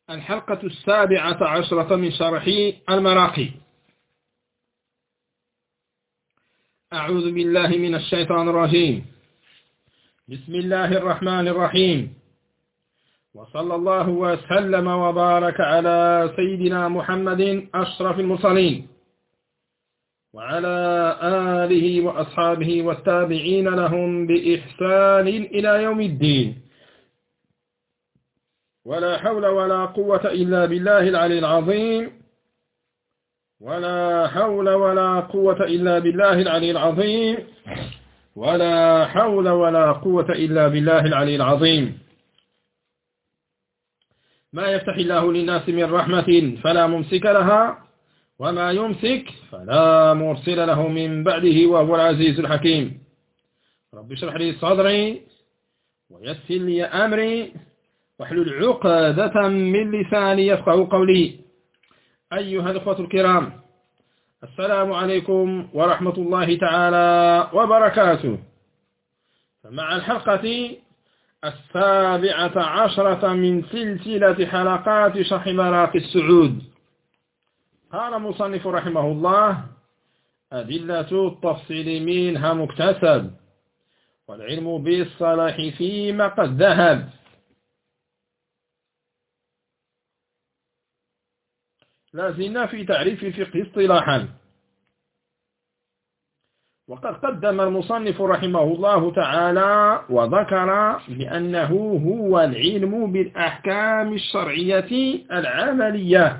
الحلقة 17 من شرح المراقي. أعوذ بالله من الشيطان الرجيم. بسم الله الرحمن الرحيم، وصلى الله وسلم وبارك على سيدنا محمد أشرف المرسلين وعلى آله وأصحابه والتابعين لهم بإحسان إلى يوم الدين. ولا حول ولا قوة إلا بالله العلي العظيم. ولا حول ولا قوة إلا بالله العلي العظيم. ولا حول ولا قوة إلا بالله العلي العظيم. ما يفتح الله للناس من رحمة فلا ممسك لها، وما يمسك فلا مرسل له من بعده، وهو العزيز الحكيم. رب اشرح لي صدري ويسر لي أمري واحلل عقدة من لساني يفقهوا قولي. أيها الأخوة الكرام، السلام عليكم ورحمة الله تعالى وبركاته. فمع الحلقة 17 من سلسلة حلقات شرح مراقي السعود، قال المصنف رحمه الله: أدلة التفصيل منها مكتسب، والعلم بالصلاح فيما قد ذهب. لازلنا في تعريف الفقه اصطلاحا، وقد قدم المصنف رحمه الله تعالى وذكر بأنه هو العلم بالأحكام الشرعية العملية،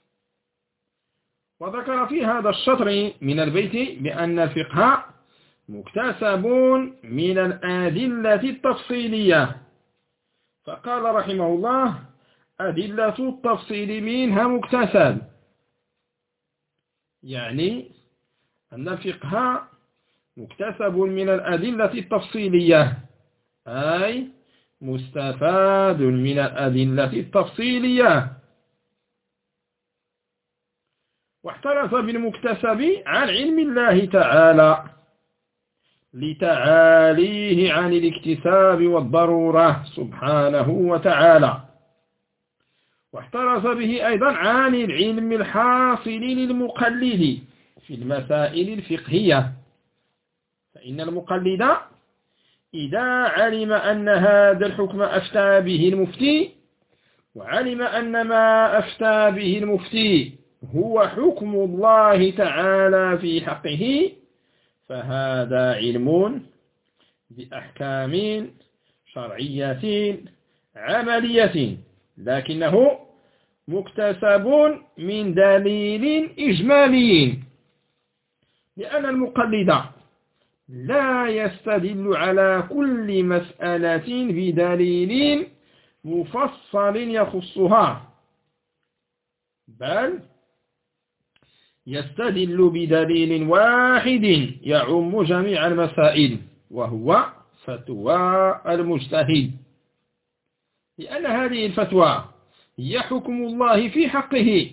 وذكر في هذا الشطر من البيت بأن الفقه مكتسب من الأدلة التفصيلية، فقال رحمه الله: أدلة التفصيل منها مكتسب، يعني أن الفقه مكتسب من الأدلة التفصيلية، أي مستفاد من الأدلة التفصيلية. واحترز بالمكتسب عن علم الله تعالى لتعاليه عن الاكتساب والضرورة سبحانه وتعالى، واحترز به أيضا عن العلم الحاصل للمقلد في المسائل الفقهية، فإن المقلد إذا علم أن هذا الحكم أفتى به المفتي، وعلم أن ما أفتى به المفتي هو حكم الله تعالى في حقه، فهذا علم بأحكام شرعية عملية، لكنه مكتسب من دليل إجمالي، لأن المقلد لا يستدل على كل مسألة بدليل مفصل يخصها، بل يستدل بدليل واحد يعم جميع المسائل، وهو فتوى المجتهد، لأن هذه الفتوى هي حكم الله في حقه.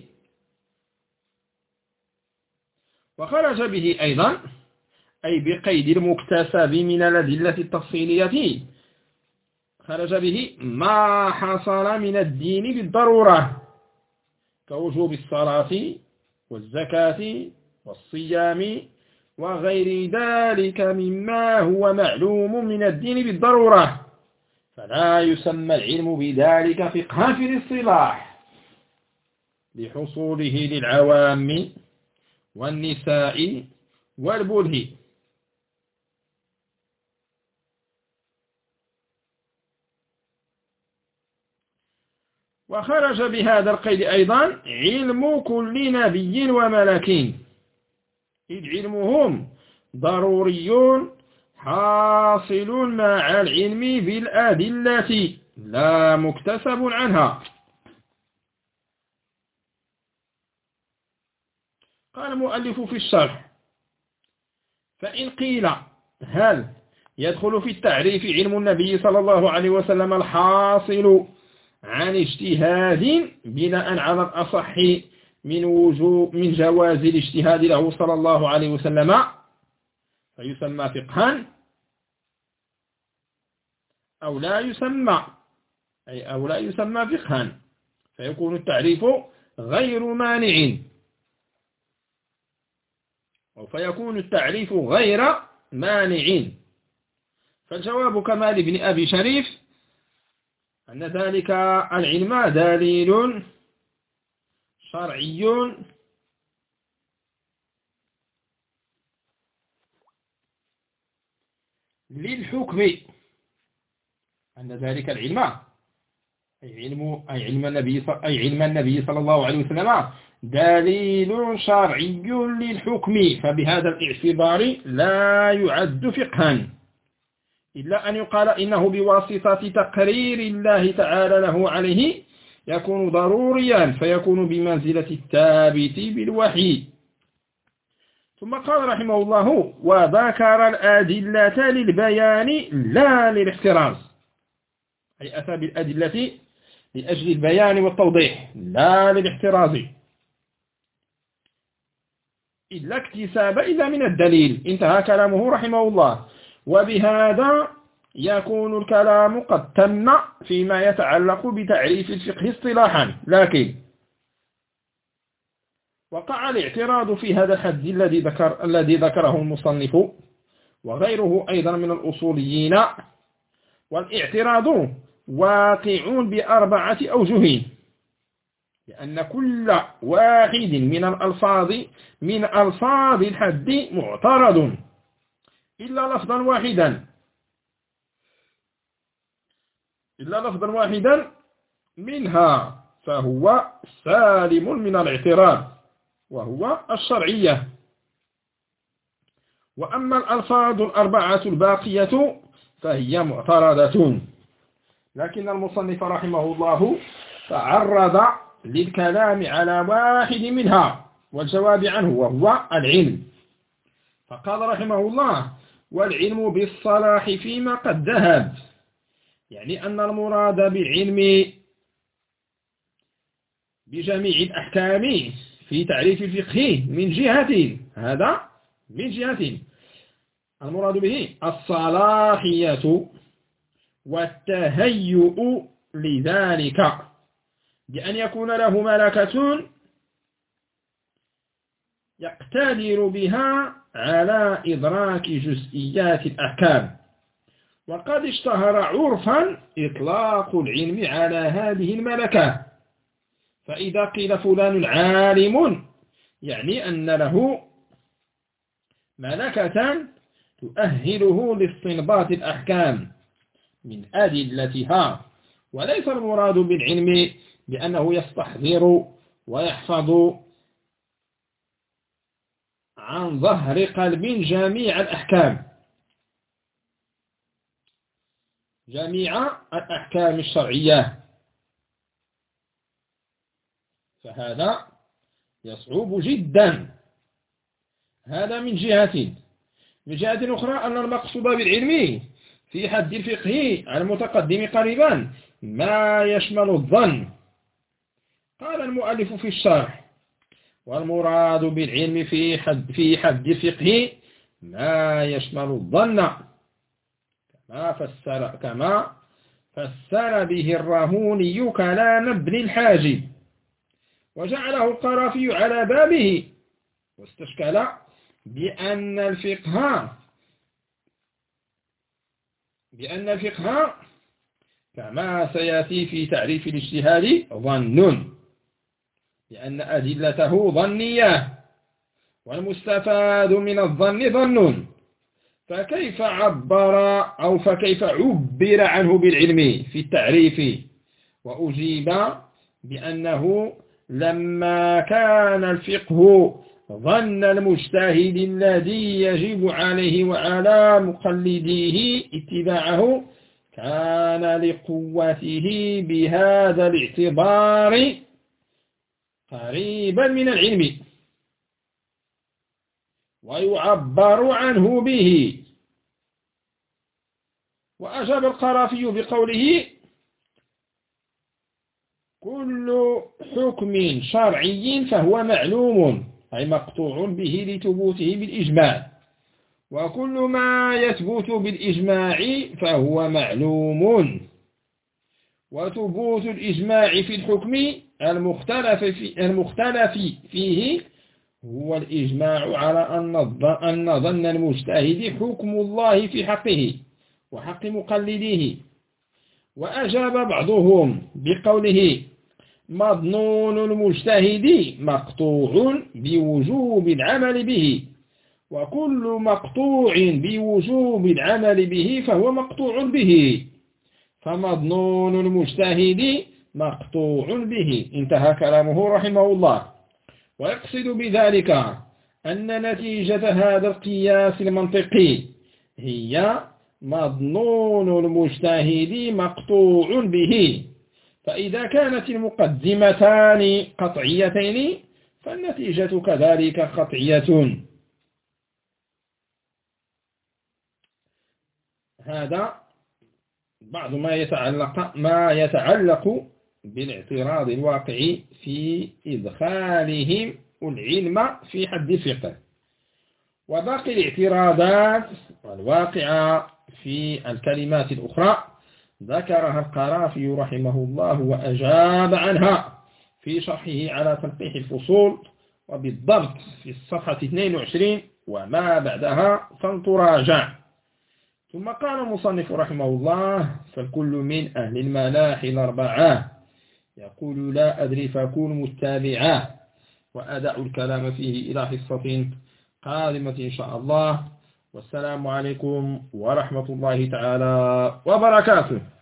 وخرج به أيضا، أي بقيد المكتسب من الأدلة التفصيلية، خرج به ما حصل من الدين بالضرورة، كوجوب الصلاة والزكاة والصيام وغير ذلك مما هو معلوم من الدين بالضرورة، فلا يسمى العلم بذلك فقها في الاصطلاح لحصوله للعوام والنساء والبله. وخرج بهذا القيد أيضا علم كل نبي وملك، إذ علمهم ضروري حاصل مع العلم بالأدلة لا مكتسب عنها. قال المؤلف في الشرح: فإن قيل هل يدخل في التعريف علم النبي صلى الله عليه وسلم الحاصل عن اجتهاد بناء على الأصح من جواز الاجتهاد له صلى الله عليه وسلم، فيسمى فقها، أو لا يسمى فقها؟ فيكون التعريف غير مانع، أو فيكون التعريف غير مانع. فالجواب كما لابن أبي شريف أن ذلك العلم دليل شرعي للحكم، أن ذلك العلم أي علم النبي صلى الله عليه وسلم دليل شرعي للحكم، فبهذا الاعتبار لا يعد فقها، إلا أن يقال إنه بواسطة تقرير الله تعالى له عليه يكون ضروريا، فيكون بمنزلة الثابت بالوحي. ثم قال رحمه الله: وذكر الأدلة للبيان لا للاحتراز، أي أتى بالأدلة لأجل البيان والتوضيح لا للاحتراز، إلا اكتساب إلا من الدليل. انتهى كلامه رحمه الله. وبهذا يكون الكلام قد تم فيما يتعلق بتعريف الفقه اصطلاحا، لكن وقع الاعتراض في هذا الحد الذي ذكره المصنف وغيره أيضا من الأصوليين، والاعتراض واقع بأربعة أوجه، لأن كل واحد من ألفاظ الحد معترض إلا لفظا واحدا منها فهو سالم من الاعتراض، وهو الشرعية. وأما الألفاظ الأربعة الباقية فهي معترضة، لكن المصنف رحمه الله تعرض للكلام على واحد منها والجواب عنه، وهو العلم. فقال رحمه الله: والعلم بالصلاح فيما قد ذهب، يعني أن المراد بالعلم بجميع الأحكام في تعريف الفقه من جهة، هذا من جهة المراد به الصلاحية والتهيؤ لذلك، بأن يكون له ملكة يقتدر بها على إدراك جزئيات الأحكام. وقد اشتهر عرفا إطلاق العلم على هذه الملكة، فإذا قيل فلان عالم يعني أن له ملكة تؤهله لاستنباط الأحكام من أدلتها، وليس المراد بالعلم بأنه يستحضر ويحفظ عن ظهر قلب جميع الأحكام الشرعية، فهذا يصعب جدا. هذا من جهة. من جهة أخرى أن المقصود بالعلم في حد الفقه المتقدم قريبا ما يشمل الظن. قال المؤلف في الشرح: والمراد بالعلم في حد الفقه ما يشمل الظن، كما فسر به الرهوني كلام ابن الحاجب، وجعله القرافي على بابه، واستشكل بأن الفقه كما سيأتي في تعريف الاجتهاد ظن، لأن أدلته ظنية، والمستفاد من الظن ظن، فكيف عبر عنه بالعلم في التعريف؟ وأجيب بأنه لما كان الفقه ظن المجتهد الذي يجب عليه وعلى مقلديه اتباعه، كان لقوته بهذا الاعتبار قريبا من العلم، ويعبر عنه به. وأجاب القرافي بقوله: كل حكم شرعي فهو معلوم، أي مقطوع به لثبوته بالإجماع، وكل ما يثبت بالإجماع فهو معلوم، وثبوت الإجماع في الحكم المختلف فيه هو الإجماع على أن ظن المجتهد حكم الله في حقه وحق مقلديه. وأجاب بعضهم بقوله مظنون المجتهد مقطوع بوجوب العمل به، وكل مقطوع بوجوب العمل به فهو مقطوع به، فمظنون المجتهد مقطوع به. انتهى كلامه رحمه الله. ويقصد بذلك أن نتيجة هذا القياس المنطقي هي مظنون المجتهد مقطوع به، فإذا كانت المقدمتان قطعيتين فالنتيجة كذلك قطعية. هذا بعض ما يتعلق بالاعتراض الواقعي في إدخالهم العلم في حد الفقه. وباقي الاعتراضات الواقعة في الكلمات الأخرى ذكرها القرافي رحمه الله وأجاب عنها في شرحه على تنقيح الفصول، وبالضبط في الصفحة 22 وما بعدها فلتراجع. ثم قال المصنف رحمه الله فالكل من أهل الملاحي الأربعة يقول لا أدري فأكون متابعا، وأدع الكلام فيه إلى حصة قادمة إن شاء الله. والسلام عليكم ورحمة الله تعالى وبركاته.